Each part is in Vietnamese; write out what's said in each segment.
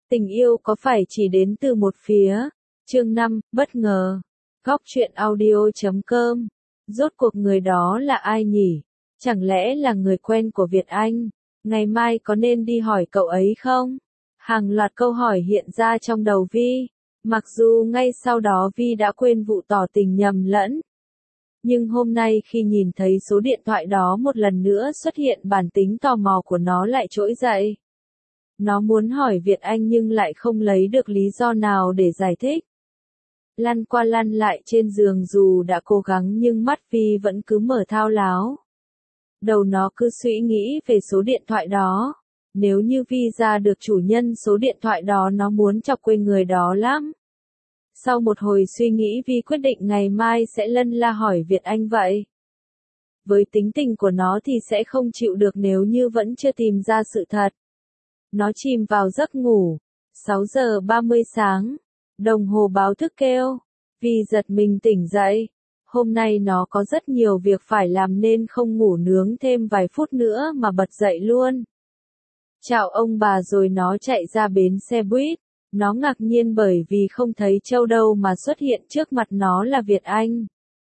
Tình yêu có phải chỉ đến từ một phía? Chương 5, bất ngờ. Góc truyện audio.com. Rốt cuộc người đó là ai nhỉ? Chẳng lẽ là người quen của Việt Anh? Ngày mai có nên đi hỏi cậu ấy không? Hàng loạt câu hỏi hiện ra trong đầu Vi. Mặc dù ngay sau đó Vi đã quên vụ tỏ tình nhầm lẫn. Nhưng hôm nay khi nhìn thấy số điện thoại đó một lần nữa xuất hiện, bản tính tò mò của nó lại trỗi dậy. Nó muốn hỏi Việt Anh nhưng lại không lấy được lý do nào để giải thích. Lăn qua lăn lại trên giường, dù đã cố gắng nhưng mắt Vi vẫn cứ mở thao láo. Đầu nó cứ suy nghĩ về số điện thoại đó. Nếu như Vi ra được chủ nhân số điện thoại đó, nó muốn chọc quê người đó lắm. Sau một hồi suy nghĩ, Vi quyết định ngày mai sẽ lân la hỏi Việt Anh vậy. Với tính tình của nó thì sẽ không chịu được nếu như vẫn chưa tìm ra sự thật. Nó chìm vào giấc ngủ. 6 giờ 30 sáng. Đồng hồ báo thức kêu. Vi giật mình tỉnh dậy. Hôm nay nó có rất nhiều việc phải làm nên không ngủ nướng thêm vài phút nữa mà bật dậy luôn. Chào ông bà rồi nó chạy ra bến xe buýt. Nó ngạc nhiên bởi vì không thấy Châu đâu mà xuất hiện trước mặt nó là Việt Anh.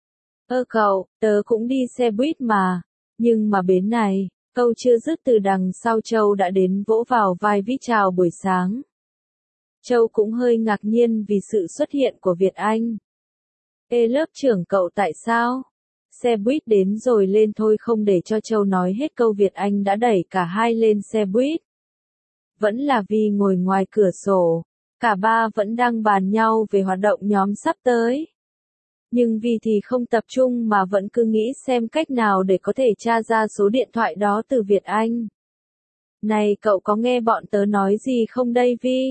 Cậu, tớ cũng đi xe buýt mà. Nhưng mà bến này, câu chưa dứt từ đằng sau Châu đã đến vỗ vào vai Vi chào buổi sáng. Châu cũng hơi ngạc nhiên vì sự xuất hiện của Việt Anh. Lớp trưởng cậu tại sao? Xe buýt đến rồi lên thôi. Không để cho Châu nói hết câu, Việt Anh đã đẩy cả hai lên xe buýt. Vẫn là Vi ngồi ngoài cửa sổ. Cả ba vẫn đang bàn nhau về hoạt động nhóm sắp tới. Nhưng Vi thì không tập trung mà vẫn cứ nghĩ xem cách nào để có thể tra ra số điện thoại đó từ Việt Anh. Này, cậu có nghe bọn tớ nói gì không đây Vi?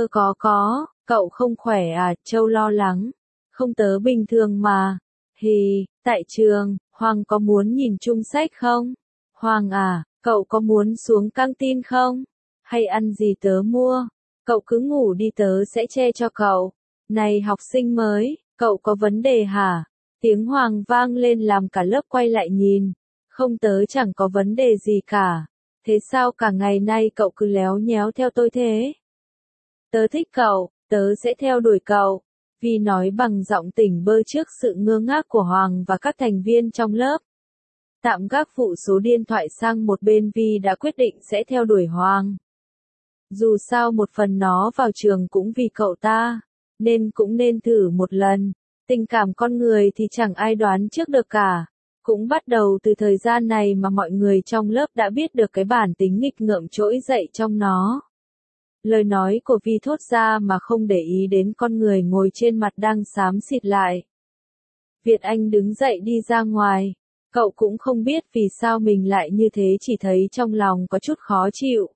Có, cậu không khỏe à? Châu lo lắng. Không, tớ bình thường mà. Tại trường, Hoàng có muốn nhìn chung sách không? Hoàng à, cậu có muốn xuống căng tin không? Hay ăn gì tớ mua? Cậu cứ ngủ đi, tớ sẽ che cho cậu. Này học sinh mới, cậu có vấn đề hả? Tiếng Hoàng vang lên làm cả lớp quay lại nhìn. Không, tớ chẳng có vấn đề gì cả. Thế sao cả ngày nay cậu cứ léo nhéo theo tôi thế? Tớ thích cậu, tớ sẽ theo đuổi cậu. Vi nói bằng giọng tỉnh bơ trước sự ngơ ngác của Hoàng và các thành viên trong lớp. Tạm gác vụ số điện thoại sang một bên, Vi đã quyết định sẽ theo đuổi Hoàng. Dù sao một phần nó vào trường cũng vì cậu ta, nên cũng nên thử một lần. Tình cảm con người thì chẳng ai đoán trước được cả. Cũng bắt đầu từ thời gian này mà mọi người trong lớp đã biết được cái bản tính nghịch ngợm trỗi dậy trong nó. Lời nói của Vi thốt ra mà không để ý đến con người ngồi trên mặt đang xám xịt lại. Việt Anh đứng dậy đi ra ngoài. Cậu cũng không biết vì sao mình lại như thế, chỉ thấy trong lòng có chút khó chịu.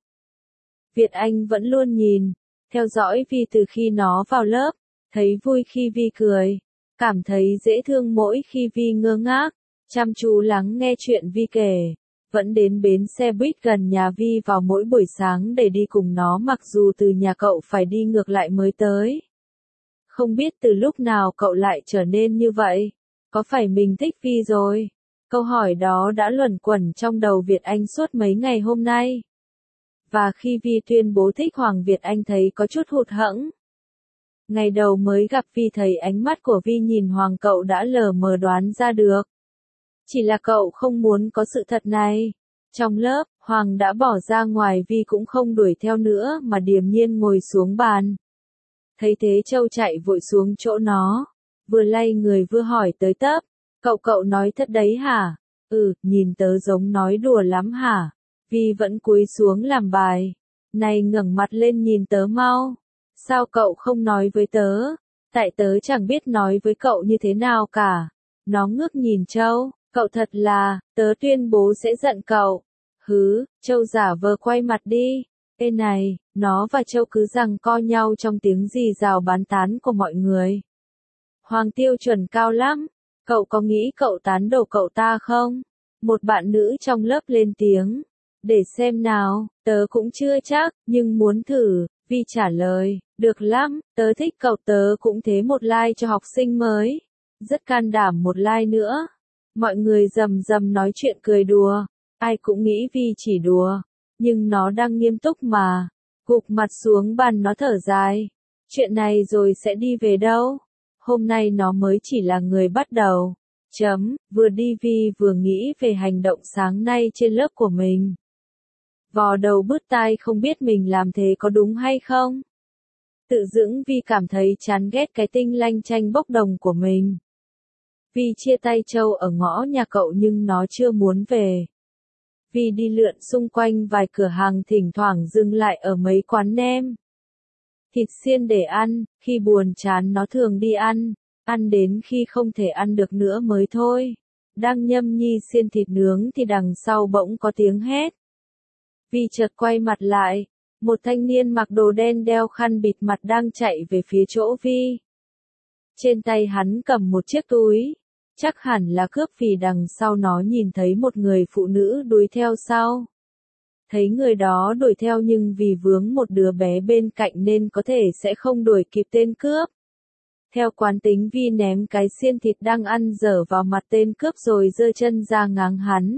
Việt Anh vẫn luôn nhìn, theo dõi Vi từ khi nó vào lớp, thấy vui khi Vi cười, cảm thấy dễ thương mỗi khi Vi ngơ ngác, chăm chú lắng nghe chuyện Vi kể, vẫn đến bến xe buýt gần nhà Vi vào mỗi buổi sáng để đi cùng nó, mặc dù từ nhà cậu phải đi ngược lại mới tới. Không biết từ lúc nào cậu lại trở nên như vậy, có phải mình thích Vi rồi? Câu hỏi đó đã luẩn quẩn trong đầu Việt Anh suốt mấy ngày hôm nay. Và khi Vi tuyên bố thích Hoàng, Việt Anh thấy có chút hụt hẫng. Ngày đầu mới gặp Vi thấy ánh mắt của Vi nhìn Hoàng, cậu đã lờ mờ đoán ra được. Chỉ là cậu không muốn có sự thật này. Trong lớp, Hoàng đã bỏ ra ngoài, Vi cũng không đuổi theo nữa mà điềm nhiên ngồi xuống bàn. Thấy thế Châu chạy vội xuống chỗ nó, vừa lay người vừa hỏi tới tấp. Cậu nói thật đấy hả? Nhìn tớ giống nói đùa lắm hả? Vi vẫn cúi xuống làm bài. Này, ngẩng mặt lên nhìn tớ mau. Sao cậu không nói với tớ? Tại tớ chẳng biết nói với cậu như thế nào cả. Nó ngước nhìn Châu. Cậu thật là, tớ tuyên bố sẽ giận cậu. Châu giả vờ quay mặt đi. Này, nó và Châu cứ giằng co nhau trong tiếng rì rào bán tán của mọi người. Hoàng tiêu chuẩn cao lắm. Cậu có nghĩ cậu tán đổ cậu ta không? Một bạn nữ trong lớp lên tiếng. Để xem nào, tớ cũng chưa chắc, nhưng muốn thử. Vi trả lời, được lắm, tớ thích cậu, tớ cũng thế, một like cho học sinh mới. Rất can đảm, một like nữa. Mọi người rầm rầm nói chuyện cười đùa. Ai cũng nghĩ Vi chỉ đùa, nhưng nó đang nghiêm túc mà. Gục mặt xuống bàn nó thở dài. Chuyện này rồi sẽ đi về đâu? Hôm nay nó mới chỉ là người bắt đầu. Vừa đi Vi vừa nghĩ về hành động sáng nay trên lớp của mình. Vò đầu bứt tai không biết mình làm thế có đúng hay không. Tự dưng Vi cảm thấy chán ghét cái tinh lanh chanh bốc đồng của mình. Vi chia tay Châu ở ngõ nhà cậu nhưng nó chưa muốn về. Vi đi lượn xung quanh vài cửa hàng thỉnh thoảng dừng lại ở mấy quán nem. Thịt xiên để ăn, khi buồn chán nó thường đi ăn đến khi không thể ăn được nữa mới thôi. Đang nhâm nhi xiên thịt nướng thì đằng sau bỗng có tiếng hét. Vi chợt quay mặt lại, một thanh niên mặc đồ đen đeo khăn bịt mặt đang chạy về phía chỗ Vi. Trên tay hắn cầm một chiếc túi, chắc hẳn là cướp vì đằng sau nó nhìn thấy một người phụ nữ đuổi theo sau. Thấy người đó đuổi theo nhưng vì vướng một đứa bé bên cạnh nên có thể sẽ không đuổi kịp tên cướp. Theo quán tính Vi ném cái xiên thịt đang ăn dở vào mặt tên cướp rồi giơ chân ra ngáng hắn.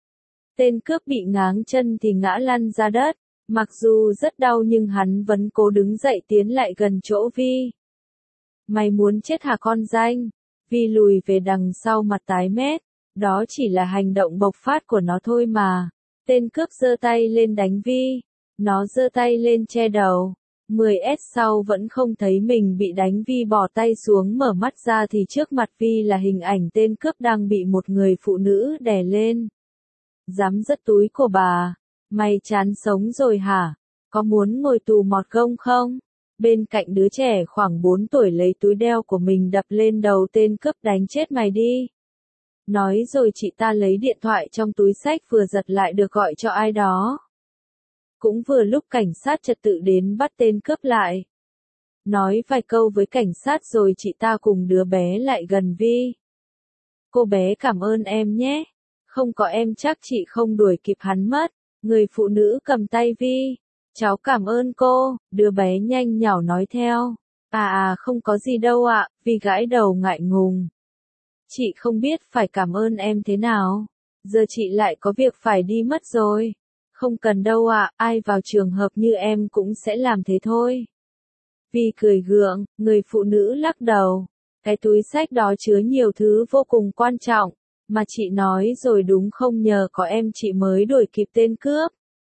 Tên cướp bị ngáng chân thì ngã lăn ra đất, mặc dù rất đau nhưng hắn vẫn cố đứng dậy tiến lại gần chỗ Vi. Mày muốn chết hả con danh? Vi lùi về đằng sau mặt tái mét, đó chỉ là hành động bộc phát của nó thôi mà. Tên cướp giơ tay lên đánh Vi, nó giơ tay lên che đầu. 10s sau vẫn không thấy mình bị đánh Vi bỏ tay xuống mở mắt ra thì trước mặt Vi là hình ảnh tên cướp đang bị một người phụ nữ đè lên. Dám dất túi của bà, mày chán sống rồi hả? Có muốn ngồi tù mọt gông không? Bên cạnh đứa trẻ khoảng 4 tuổi lấy túi đeo của mình đập lên đầu tên cướp đánh chết mày đi. Nói rồi chị ta lấy điện thoại trong túi xách vừa giật lại được gọi cho ai đó. Cũng vừa lúc cảnh sát trật tự đến bắt tên cướp lại. Nói vài câu với cảnh sát rồi chị ta cùng đứa bé lại gần Vi. Cô bé cảm ơn em nhé. Không có em chắc chị không đuổi kịp hắn mất. Người phụ nữ cầm tay Vi. Cháu cảm ơn cô, đứa bé nhanh nhảu nói theo. Không có gì đâu ạ, Vi gãi đầu ngại ngùng. Chị không biết phải cảm ơn em thế nào. Giờ chị lại có việc phải đi mất rồi. Không cần đâu ạ, ai vào trường hợp như em cũng sẽ làm thế thôi. Vi cười gượng, người phụ nữ lắc đầu. Cái túi xách đó chứa nhiều thứ vô cùng quan trọng, mà chị nói rồi đúng không, nhờ có em chị mới đuổi kịp tên cướp.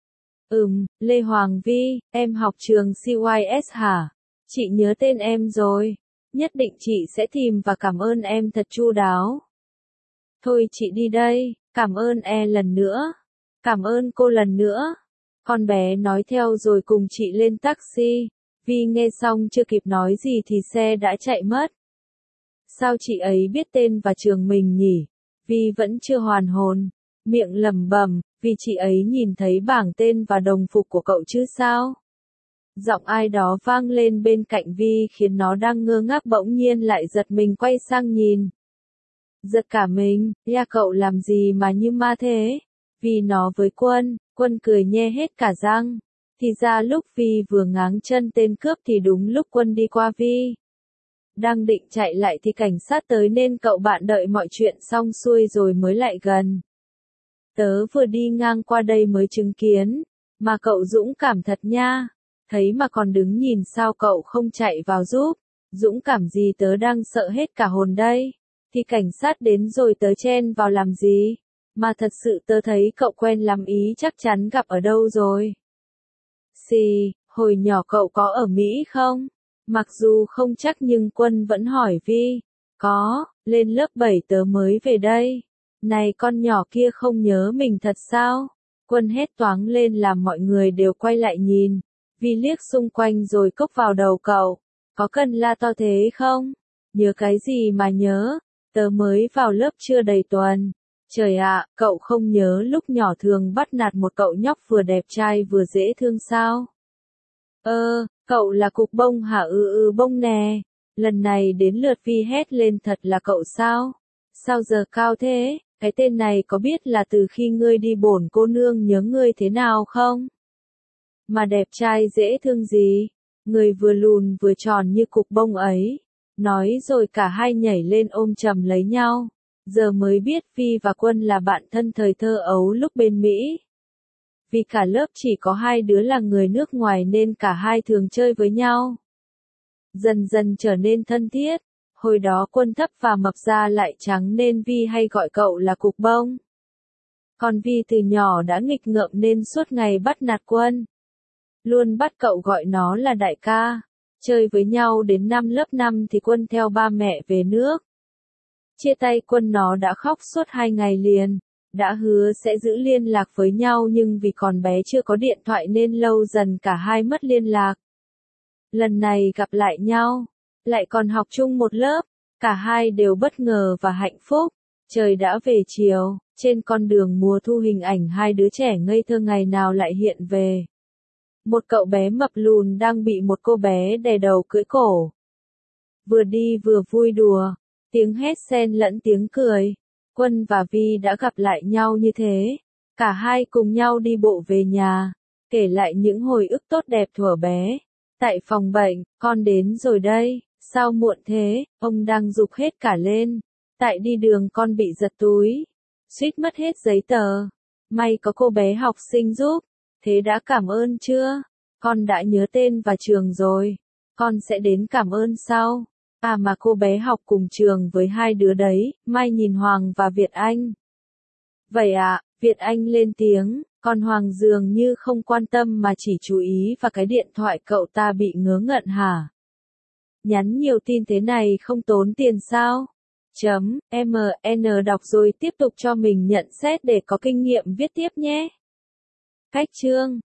Lê Hoàng Vi, em học trường CYS hả? Chị nhớ tên em rồi. Nhất định chị sẽ tìm và cảm ơn em thật chu đáo. Thôi chị đi đây, cảm ơn lần nữa. Cảm ơn cô lần nữa. Con bé nói theo rồi cùng chị lên taxi. Vi nghe xong chưa kịp nói gì thì xe đã chạy mất. Sao chị ấy biết tên và trường mình nhỉ? Vi vẫn chưa hoàn hồn. Miệng lẩm bẩm, vì chị ấy nhìn thấy bảng tên và đồng phục của cậu chứ sao? Giọng ai đó vang lên bên cạnh Vi khiến nó đang ngơ ngác bỗng nhiên lại giật mình quay sang nhìn. Giật cả mình, cậu làm gì mà như ma thế? Vì nó với Quân cười nhe hết cả răng. Thì ra lúc Vi vừa ngáng chân tên cướp thì đúng lúc Quân đi qua Vi. Đang định chạy lại thì cảnh sát tới nên cậu bạn đợi mọi chuyện xong xuôi rồi mới lại gần. Tớ vừa đi ngang qua đây mới chứng kiến, mà cậu dũng cảm thật nha. Thấy mà còn đứng nhìn sao cậu không chạy vào giúp. Dũng cảm gì, tớ đang sợ hết cả hồn đây. Thì cảnh sát đến rồi tớ chen vào làm gì? Mà thật sự tớ thấy cậu quen lắm ý, chắc chắn gặp ở đâu rồi. Hồi nhỏ cậu có ở Mỹ không? Mặc dù không chắc nhưng Quân vẫn hỏi Vi. Có, lên lớp 7 tớ mới về đây. Này con nhỏ kia không nhớ mình thật sao? Quân hét toáng lên làm mọi người đều quay lại nhìn. Vi liếc xung quanh rồi cốc vào đầu cậu. Có cần la to thế không? Nhớ cái gì mà nhớ? Tớ mới vào lớp chưa đầy tuần. Trời ạ, cậu không nhớ lúc nhỏ thường bắt nạt một cậu nhóc vừa đẹp trai vừa dễ thương sao? Cậu là Cục Bông hả? Bông nè. Lần này đến lượt Vi hét lên, thật là cậu sao? Sao giờ cao thế? Cái tên này có biết là từ khi ngươi đi bổn cô nương nhớ ngươi thế nào không? Mà đẹp trai dễ thương gì? Người vừa lùn vừa tròn như cục bông ấy. Nói rồi cả hai nhảy lên ôm chầm lấy nhau. Giờ mới biết Vi và Quân là bạn thân thời thơ ấu lúc bên Mỹ. Vì cả lớp chỉ có 2 đứa là người nước ngoài nên cả hai thường chơi với nhau. Dần dần trở nên thân thiết. Hồi đó Quân thấp và mập da lại trắng nên Vi hay gọi cậu là cục bông. Còn Vi từ nhỏ đã nghịch ngợm nên suốt ngày bắt nạt Quân. Luôn bắt cậu gọi nó là đại ca. Chơi với nhau đến năm lớp 5 thì Quân theo ba mẹ về nước. Chia tay Quân nó đã khóc suốt 2 ngày liền. Đã hứa sẽ giữ liên lạc với nhau nhưng vì còn bé chưa có điện thoại nên lâu dần cả hai mất liên lạc. Lần này gặp lại nhau, lại còn học chung một lớp, cả hai đều bất ngờ và hạnh phúc. Trời đã về chiều, trên con đường mùa thu hình ảnh hai đứa trẻ ngây thơ ngày nào lại hiện về. Một cậu bé mập lùn đang bị một cô bé đè đầu cưỡi cổ. Vừa đi vừa vui đùa, tiếng hét xen lẫn tiếng cười. Quân và Vi đã gặp lại nhau như thế. Cả hai cùng nhau đi bộ về nhà, kể lại những hồi ức tốt đẹp thuở bé. Tại phòng bệnh, con đến rồi đây, sao muộn thế, ông đang giục hết cả lên. Tại đi đường con bị giật túi, suýt mất hết giấy tờ. May có cô bé học sinh giúp, thế đã cảm ơn chưa? Con đã nhớ tên và trường rồi, con sẽ đến cảm ơn sau. À mà cô bé học cùng trường với hai đứa đấy, Mai nhìn Hoàng và Việt Anh. Vậy à, Việt Anh lên tiếng, còn Hoàng dường như không quan tâm mà chỉ chú ý vào cái điện thoại cậu ta bị ngớ ngẩn hả? Nhắn nhiều tin thế này không tốn tiền sao? MN đọc rồi tiếp tục cho mình nhận xét để có kinh nghiệm viết tiếp nhé. Cách chương